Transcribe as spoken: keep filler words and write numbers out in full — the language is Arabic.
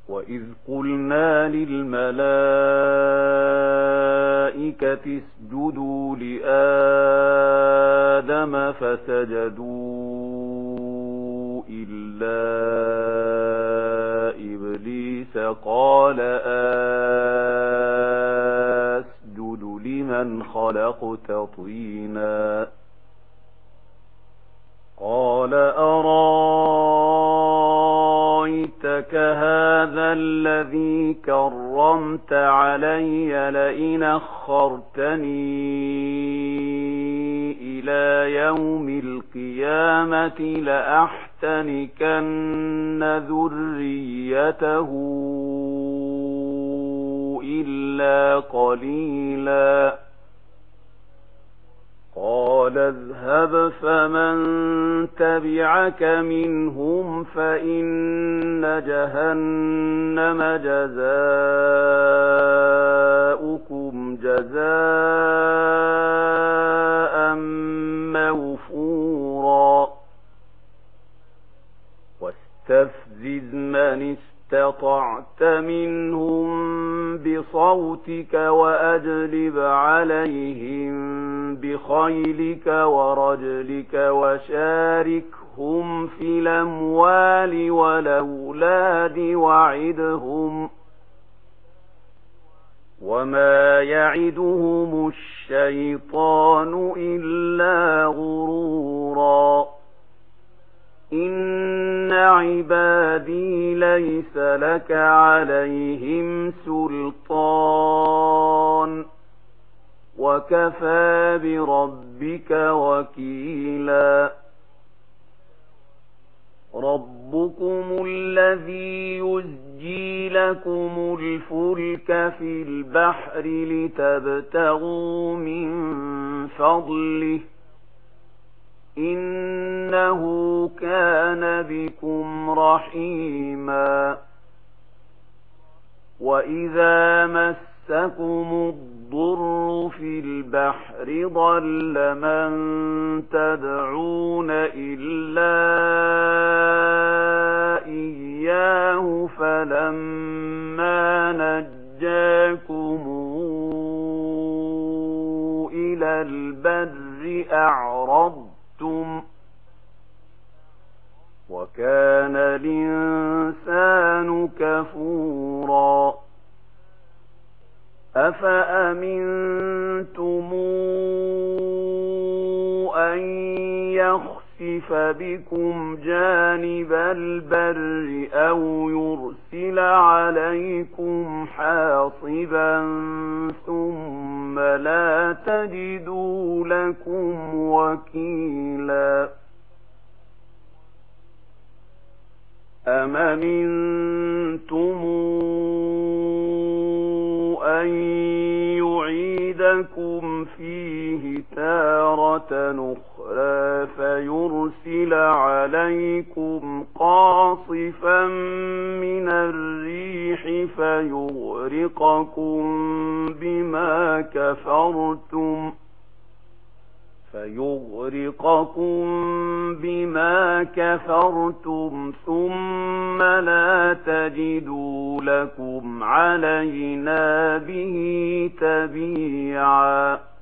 وإذ قلنا للملائكة اسجدوا لآدم فسجدوا إلا إبليس قال أسجد لمن خلقت طينا قال أرايتك هذا الذي كرمت علي لئن أخرتني إلى يوم القيامة لأحتنكن ذريته إلا قليلا قال اذهب فمن تبعك منهم فإن جهنم جزاؤكم جزاء موفورا واستفزز من استطعت منهم بصوتك وأجلب عليهم بخيلك ورجلك وشاركهم في الأموال والأولاد وعدهم وما يعدهم الشيطان إلا غرورا إن عبادي ليس لك عليهم سلطان وكفى بربك وكيلا ربكم الذي يزجي لكم الفلك في البحر لتبتغوا من فضله إنه كان بكم رحيما وإذا مسكم الضر في البحر ضل من تدعون إلا إياه فلما نجاكم إلى البر أعرضتم وكان الإنسان كفورا أفأمنتم أن يخسف بكم جانب البر أو يرسل عليكم حاصبا ثم لا تجدوا لكم وكيلا أم أمنتم أن يعيدكم فيه تارة أخرى فيرسل عليكم قاصفا من الريح فيغرقكم بما كفرتم فيغرقكم بما كفرتم ثم لا تجدوا لكم علينا به تبيعا